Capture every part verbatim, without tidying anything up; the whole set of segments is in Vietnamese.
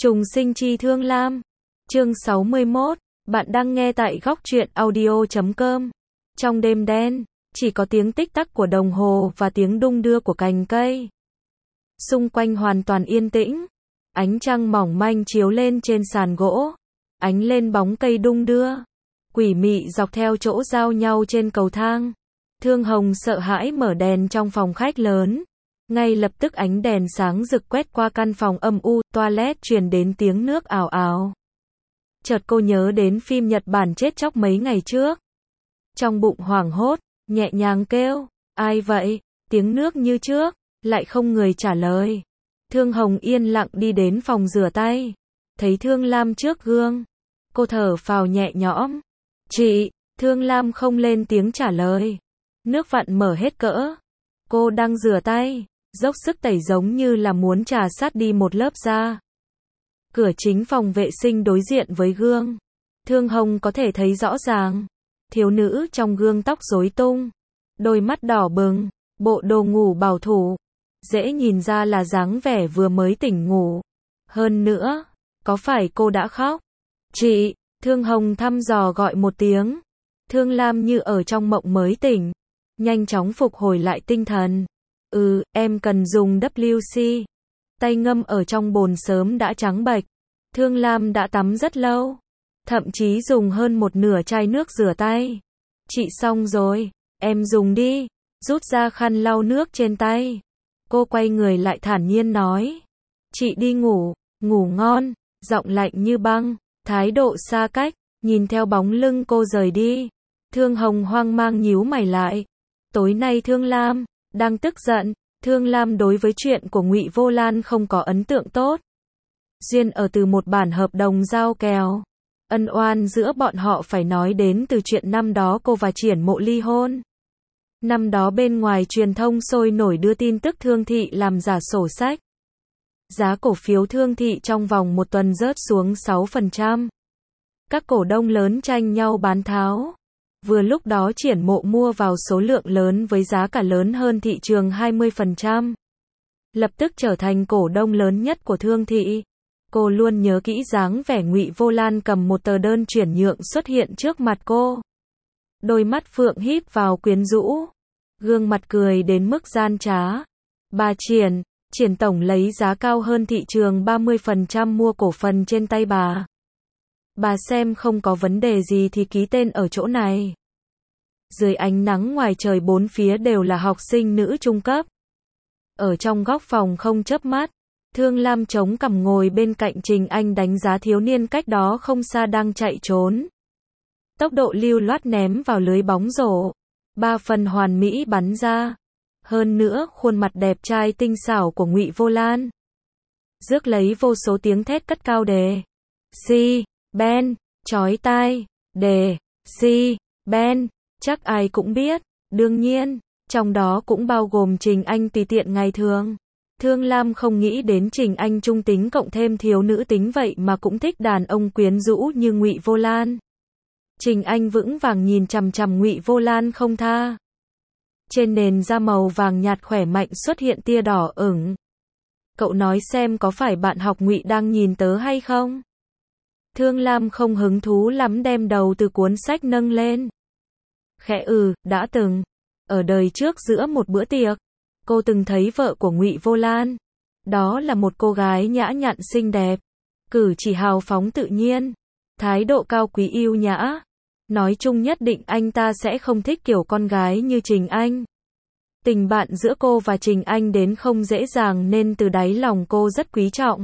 Trùng sinh chi Thương Lam. Chương sáu mươi mốt. Bạn đang nghe tại góc truyện audio chấm com. Trong đêm đen, chỉ có tiếng tích tắc của đồng hồ và tiếng đung đưa của cành cây. Xung quanh hoàn toàn yên tĩnh. Ánh trăng mỏng manh chiếu lên trên sàn gỗ, ánh lên bóng cây đung đưa, quỷ mị dọc theo chỗ giao nhau trên cầu thang. Thương Hồng sợ hãi mở đèn trong phòng khách lớn. Ngay lập tức ánh đèn sáng rực quét qua căn phòng âm u, toilet truyền đến tiếng nước ào ào. Chợt cô nhớ đến phim Nhật Bản chết chóc mấy ngày trước. Trong bụng hoảng hốt, nhẹ nhàng kêu, ai vậy? Tiếng nước như trước, lại không người trả lời. Thương Hồng yên lặng đi đến phòng rửa tay. Thấy Thương Lam trước gương. Cô thở phào nhẹ nhõm. Chị, Thương Lam không lên tiếng trả lời. Nước vặn mở hết cỡ. Cô đang rửa tay, dốc sức tẩy giống như là muốn trà sát đi một lớp da. Cửa chính phòng vệ sinh đối diện với gương. Thương Hồng có thể thấy rõ ràng. Thiếu nữ trong gương tóc rối tung, đôi mắt đỏ bừng, bộ đồ ngủ bảo thủ. Dễ nhìn ra là dáng vẻ vừa mới tỉnh ngủ. Hơn nữa, có phải cô đã khóc? Chị, Thương Hồng thăm dò gọi một tiếng. Thương Lam như ở trong mộng mới tỉnh, nhanh chóng phục hồi lại tinh thần. Ừ, em cần dùng vê kép xê. Tay ngâm ở trong bồn sớm đã trắng bệch. Thương Lam đã tắm rất lâu, thậm chí dùng hơn một nửa chai nước rửa tay. Chị xong rồi, em dùng đi. Rút ra khăn lau nước trên tay. Cô quay người lại thản nhiên nói. Chị đi ngủ, ngủ ngon. Giọng lạnh như băng, thái độ xa cách, nhìn theo bóng lưng cô rời đi. Thương Hồng hoang mang nhíu mày lại. Tối nay Thương Lam đang tức giận. Thương Lam đối với chuyện của Ngụy Vô Lan không có ấn tượng tốt. Duyên ở từ một bản hợp đồng giao kèo. Ân oan giữa bọn họ phải nói đến từ chuyện năm đó cô và Triển Mộ ly hôn. Năm đó bên ngoài truyền thông sôi nổi đưa tin tức Thương Thị làm giả sổ sách. Giá cổ phiếu Thương Thị trong vòng một tuần rớt xuống sáu phần trăm. Các cổ đông lớn tranh nhau bán tháo. Vừa lúc đó Triển Mộ mua vào số lượng lớn với giá cả lớn hơn thị trường hai mươi phần trăm. Lập tức trở thành cổ đông lớn nhất của Thương Thị. Cô luôn nhớ kỹ dáng vẻ Ngụy Vô Lan cầm một tờ đơn chuyển nhượng xuất hiện trước mặt cô. Đôi mắt phượng híp vào quyến rũ. Gương mặt cười đến mức gian trá. Bà Triển, Triển tổng lấy giá cao hơn thị trường ba mươi phần trăm mua cổ phần trên tay bà. Bà xem không có vấn đề gì thì ký tên ở chỗ này. Dưới ánh nắng ngoài trời bốn phía đều là học sinh nữ trung cấp. Ở trong góc phòng không chớp mắt, Thương Lam chống cằm ngồi bên cạnh Trình Anh đánh giá thiếu niên cách đó không xa đang chạy trốn. Tốc độ lưu loát ném vào lưới bóng rổ. Ba phần hoàn mỹ bắn ra. Hơn nữa khuôn mặt đẹp trai tinh xảo của Ngụy Vô Lan. Rước lấy vô số tiếng thét cất cao đề. Si, Ben, chói tai, đề, si, Ben, chắc ai cũng biết. Đương nhiên, trong đó cũng bao gồm Trình Anh tùy tiện ngày thường. Thương Lam không nghĩ đến Trình Anh trung tính cộng thêm thiếu nữ tính vậy mà cũng thích đàn ông quyến rũ như Ngụy Vô Lan. Trình Anh vững vàng nhìn chằm chằm Ngụy Vô Lan không tha. Trên nền da màu vàng nhạt khỏe mạnh xuất hiện tia đỏ ửng. Cậu nói xem có phải bạn học Ngụy đang nhìn tớ hay không? Thương Lam không hứng thú lắm đem đầu từ cuốn sách nâng lên. Khẽ ừ, đã từng. Ở đời trước giữa một bữa tiệc, cô từng thấy vợ của Ngụy Vô Lan. Đó là một cô gái nhã nhặn xinh đẹp. Cử chỉ hào phóng tự nhiên. Thái độ cao quý yêu nhã. Nói chung nhất định anh ta sẽ không thích kiểu con gái như Trình Anh. Tình bạn giữa cô và Trình Anh đến không dễ dàng nên từ đáy lòng cô rất quý trọng.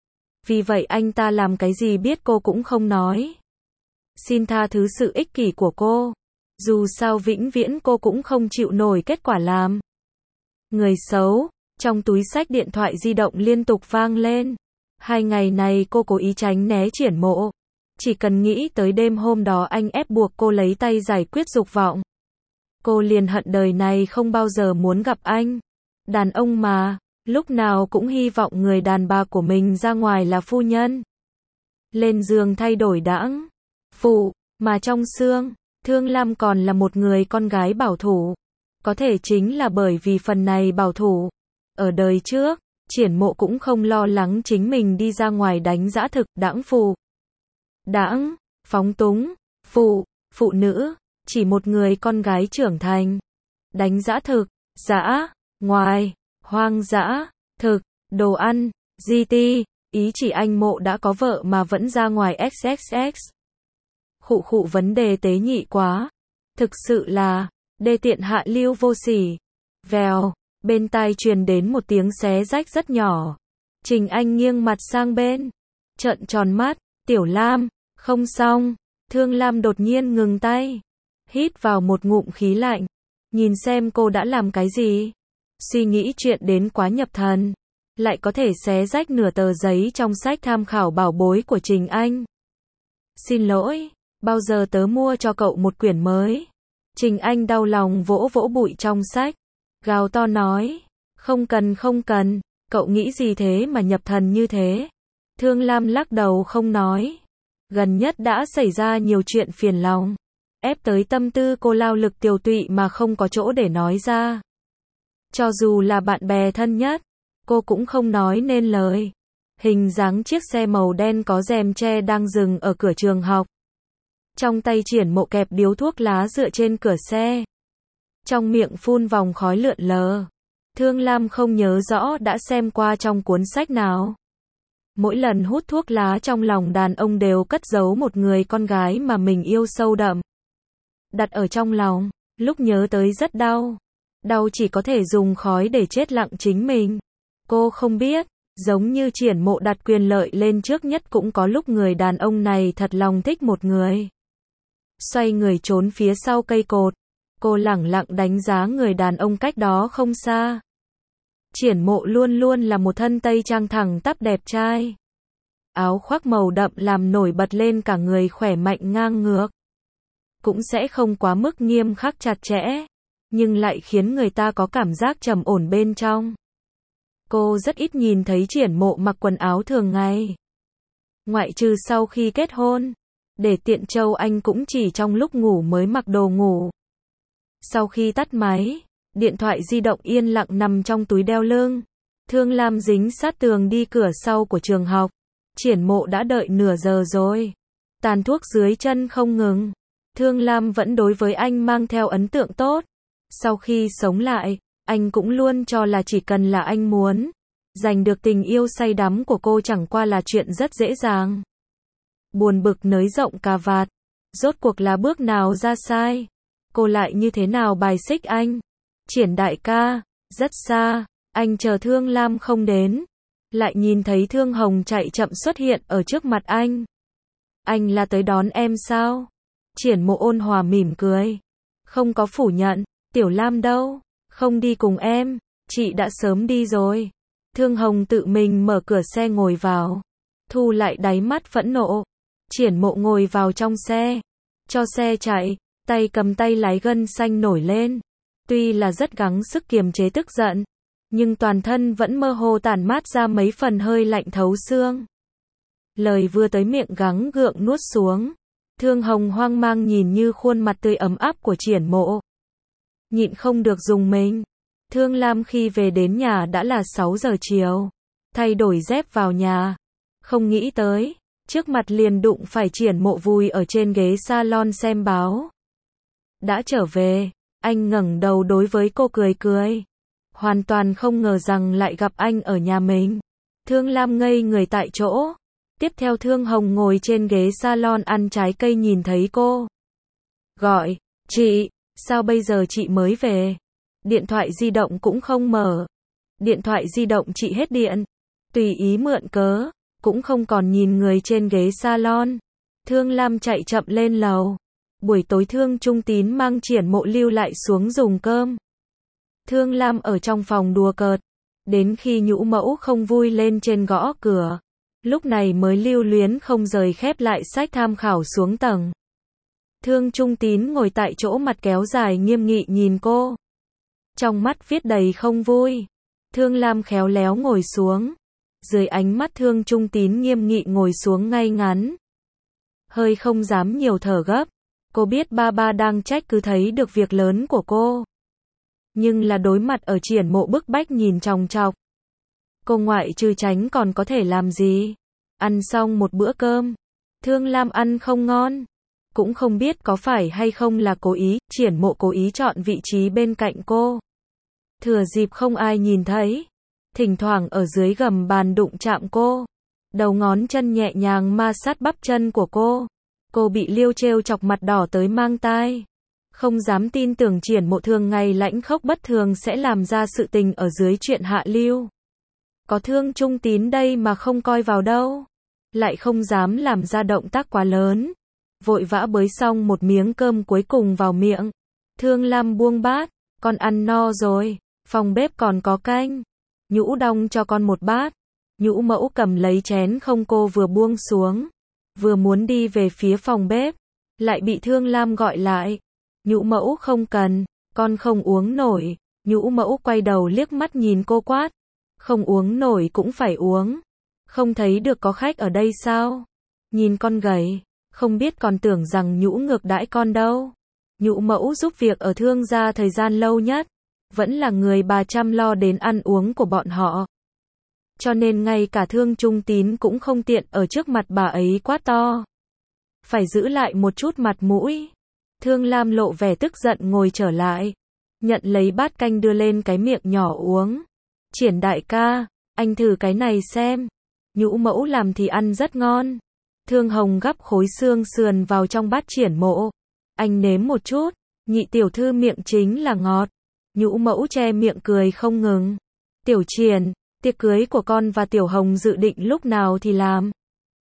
Vì vậy anh ta làm cái gì biết cô cũng không nói. Xin tha thứ sự ích kỷ của cô. Dù sao vĩnh viễn cô cũng không chịu nổi kết quả làm người xấu. Trong túi xách điện thoại di động liên tục vang lên. Hai ngày này cô cố ý tránh né Triển Mộ. Chỉ cần nghĩ tới đêm hôm đó anh ép buộc cô lấy tay giải quyết dục vọng. Cô liền hận đời này không bao giờ muốn gặp anh. Đàn ông mà, lúc nào cũng hy vọng người đàn bà của mình ra ngoài là phu nhân. Lên giường thay đổi đãng. Phụ, mà trong xương, Thương Lam còn là một người con gái bảo thủ. Có thể chính là bởi vì phần này bảo thủ. Ở đời trước, Triển Mộ cũng không lo lắng chính mình đi ra ngoài đánh dã thực, đãng phù. Đãng, phóng túng, phụ, phụ nữ, chỉ một người con gái trưởng thành. Đánh dã thực, dã, ngoài, hoang dã, thực, đồ ăn, gi ti, ý chỉ anh Mộ đã có vợ mà vẫn ra ngoài ích ích ích. Khụ khụ vấn đề tế nhị quá. Thực sự là, đê tiện hạ lưu vô sỉ. Vèo, bên tai truyền đến một tiếng xé rách rất nhỏ. Trình Anh nghiêng mặt sang bên, trợn tròn mắt, Tiểu Lam, không xong. Thương Lam đột nhiên ngừng tay, hít vào một ngụm khí lạnh, nhìn xem cô đã làm cái gì. Suy nghĩ chuyện đến quá nhập thần, lại có thể xé rách nửa tờ giấy trong sách tham khảo bảo bối của Trình Anh. Xin lỗi, bao giờ tớ mua cho cậu một quyển mới. Trình Anh đau lòng vỗ vỗ bụi trong sách, gào to nói, không cần không cần, cậu nghĩ gì thế mà nhập thần như thế. Thương Lam lắc đầu không nói. Gần nhất đã xảy ra nhiều chuyện phiền lòng, ép tới tâm tư cô lao lực tiều tụy mà không có chỗ để nói ra. Cho dù là bạn bè thân nhất, cô cũng không nói nên lời. Hình dáng chiếc xe màu đen có rèm tre đang dừng ở cửa trường học. Trong tay Triển Mộ kẹp điếu thuốc lá dựa trên cửa xe. Trong miệng phun vòng khói lượn lờ. Thương Lam không nhớ rõ đã xem qua trong cuốn sách nào. Mỗi lần hút thuốc lá trong lòng đàn ông đều cất giấu một người con gái mà mình yêu sâu đậm. Đặt ở trong lòng, lúc nhớ tới rất đau. Đau chỉ có thể dùng khói để chết lặng chính mình. Cô không biết, giống như Triển Mộ đặt quyền lợi lên trước nhất cũng có lúc người đàn ông này thật lòng thích một người. Xoay người trốn phía sau cây cột. Cô lẳng lặng đánh giá người đàn ông cách đó không xa. Triển Mộ luôn luôn là một thân tây trang thẳng tắp đẹp trai. Áo khoác màu đậm làm nổi bật lên cả người khỏe mạnh ngang ngược. Cũng sẽ không quá mức nghiêm khắc chặt chẽ, nhưng lại khiến người ta có cảm giác trầm ổn bên trong. Cô rất ít nhìn thấy Triển Mộ mặc quần áo thường ngày. Ngoại trừ sau khi kết hôn, để tiện Châu Anh cũng chỉ trong lúc ngủ mới mặc đồ ngủ. Sau khi tắt máy, điện thoại di động yên lặng nằm trong túi đeo lưng. Thương Lam dính sát tường đi cửa sau của trường học. Triển Mộ đã đợi nửa giờ rồi. Tàn thuốc dưới chân không ngừng. Thương Lam vẫn đối với anh mang theo ấn tượng tốt. Sau khi sống lại, anh cũng luôn cho là chỉ cần là anh muốn, giành được tình yêu say đắm của cô chẳng qua là chuyện rất dễ dàng. Buồn bực nới rộng cà vạt. Rốt cuộc là bước nào ra sai? Cô lại như thế nào bài xích anh? Triển đại ca, rất xa, anh chờ Thương Lam không đến. Lại nhìn thấy Thương Hồng chạy chậm xuất hiện ở trước mặt anh. Anh là tới đón em sao? Triển Mộ ôn hòa mỉm cười. Không có phủ nhận. Tiểu Lam đâu? Không đi cùng em, chị đã sớm đi rồi. Thương Hồng tự mình mở cửa xe ngồi vào. Thu lại đáy mắt phẫn nộ. Triển Mộ ngồi vào trong xe. Cho xe chạy, tay cầm tay lái gân xanh nổi lên. Tuy là rất gắng sức kiềm chế tức giận, nhưng toàn thân vẫn mơ hồ tản mát ra mấy phần hơi lạnh thấu xương. Lời vừa tới miệng gắng gượng nuốt xuống. Thương Hồng hoang mang nhìn như khuôn mặt tươi ấm áp của Triển Mộ. Nhịn không được dùng mình. Thương Lam khi về đến nhà đã là sáu giờ chiều. Thay đổi dép vào nhà. Không nghĩ tới, trước mặt liền đụng phải Triển Mộ vùi ở trên ghế salon xem báo. Đã trở về, anh ngẩng đầu đối với cô cười cười. Hoàn toàn không ngờ rằng lại gặp anh ở nhà mình. Thương Lam ngây người tại chỗ. Tiếp theo Thương Hồng ngồi trên ghế salon ăn trái cây nhìn thấy cô. Gọi, chị, sao bây giờ chị mới về? Điện thoại di động cũng không mở. Điện thoại di động chị hết điện. Tùy ý mượn cớ, cũng không còn nhìn người trên ghế salon. Thương Lam chạy chậm lên lầu. Buổi tối Thương Trung Tín mang Triển Mộ lưu lại xuống dùng cơm. Thương Lam ở trong phòng đùa cợt. Đến khi nhũ mẫu không vui lên trên gõ cửa. Lúc này mới lưu luyến không rời khép lại sách tham khảo xuống tầng. Thương Trung Tín ngồi tại chỗ mặt kéo dài nghiêm nghị nhìn cô. Trong mắt viết đầy không vui. Thương Lam khéo léo ngồi xuống. Dưới ánh mắt Thương Trung Tín nghiêm nghị ngồi xuống ngay ngắn. Hơi không dám nhiều thở gấp. Cô biết ba ba đang trách cứ thấy được việc lớn của cô. Nhưng là đối mặt ở Triển Mộ bức bách nhìn chòng chọc. Cô ngoại trừ tránh còn có thể làm gì? Ăn xong một bữa cơm, Thương Lam ăn không ngon. Cũng không biết có phải hay không là cố ý, Triển Mộ cố ý chọn vị trí bên cạnh cô. Thừa dịp không ai nhìn thấy, thỉnh thoảng ở dưới gầm bàn đụng chạm cô. Đầu ngón chân nhẹ nhàng ma sát bắp chân của cô. Cô bị Liêu trêu chọc mặt đỏ tới mang tai. Không dám tin tưởng Triển Mộ thường ngày lãnh khốc bất thường sẽ làm ra sự tình ở dưới chuyện hạ lưu. Có Thương Trung Tín đây mà không coi vào đâu. Lại không dám làm ra động tác quá lớn. Vội vã bới xong một miếng cơm cuối cùng vào miệng. Thương Lam buông bát, con ăn no rồi, phòng bếp còn có canh. Nhũ đong cho con một bát. Nhũ mẫu cầm lấy chén không cô vừa buông xuống. Vừa muốn đi về phía phòng bếp, lại bị Thương Lam gọi lại. Nhũ mẫu không cần, con không uống nổi. Nhũ mẫu quay đầu liếc mắt nhìn cô quát. Không uống nổi cũng phải uống. Không thấy được có khách ở đây sao? Nhìn con gầy, không biết còn tưởng rằng Nhũ ngược đãi con đâu. Nhũ mẫu giúp việc ở Thương gia thời gian lâu nhất, vẫn là người bà chăm lo đến ăn uống của bọn họ. Cho nên ngay cả Thương Trung Tín cũng không tiện ở trước mặt bà ấy quát to. Phải giữ lại một chút mặt mũi. Thương Lam lộ vẻ tức giận ngồi trở lại, nhận lấy bát canh đưa lên cái miệng nhỏ uống. Triển đại ca, anh thử cái này xem. Nhũ mẫu làm thì ăn rất ngon. Thương Hồng gắp khối xương sườn vào trong bát Triển Mộ. Anh nếm một chút, nhị tiểu thư miệng chính là ngọt. Nhũ mẫu che miệng cười không ngừng. Tiểu Triển, tiệc cưới của con và Tiểu Hồng dự định lúc nào thì làm.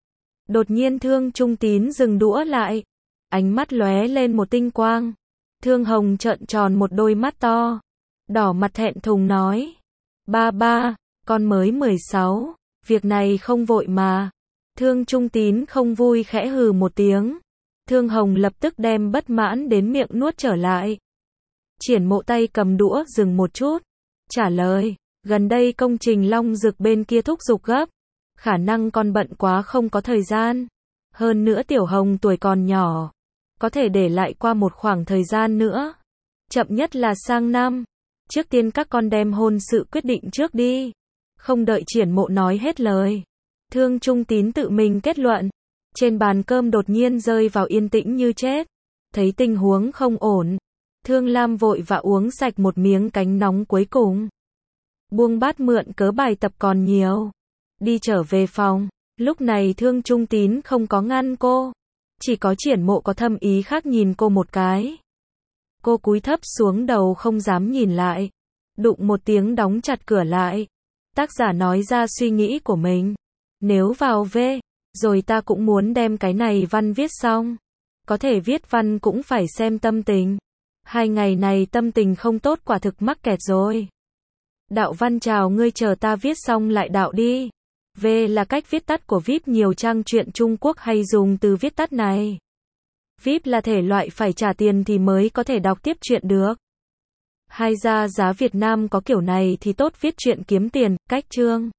Đột nhiên Thương Trung Tín dừng đũa lại. Ánh mắt lóe lên một tinh quang. Thương Hồng trợn tròn một đôi mắt to. Đỏ mặt thẹn thùng nói. Ba ba, con mới mười sáu, việc này không vội mà. Thương Trung Tín không vui khẽ hừ một tiếng. Thương Hồng lập tức đem bất mãn đến miệng nuốt trở lại. Triển Mộ tay cầm đũa dừng một chút. Trả lời, gần đây công trình Long Dực bên kia thúc giục gấp. Khả năng con bận quá không có thời gian. Hơn nữa Tiểu Hồng tuổi còn nhỏ. Có thể để lại qua một khoảng thời gian nữa. Chậm nhất là sang năm. Trước tiên các con đem hôn sự quyết định trước đi. Không đợi Triển Mộ nói hết lời. Thương Trung Tín tự mình kết luận. Trên bàn cơm đột nhiên rơi vào yên tĩnh như chết. Thấy tình huống không ổn. Thương Lam vội vã uống sạch một miếng canh nóng cuối cùng. Buông bát mượn cớ bài tập còn nhiều. Đi trở về phòng. Lúc này Thương Trung Tín không có ngăn cô. Chỉ có Triển Mộ có thâm ý khác nhìn cô một cái. Cô cúi thấp xuống đầu không dám nhìn lại. Đụng một tiếng đóng chặt cửa lại. Tác giả nói ra suy nghĩ của mình. Nếu vào về, rồi ta cũng muốn đem cái này văn viết xong. Có thể viết văn cũng phải xem tâm tình. Hai ngày này tâm tình không tốt quả thực mắc kẹt rồi. Đạo văn chào ngươi chờ ta viết xong lại đạo đi. V là cách viết tắt của vê i pê, nhiều trang truyện Trung Quốc hay dùng từ viết tắt này. vê i pê là thể loại phải trả tiền thì mới có thể đọc tiếp truyện được. Hay ra giá Việt Nam có kiểu này thì tốt, viết truyện kiếm tiền, cách chương.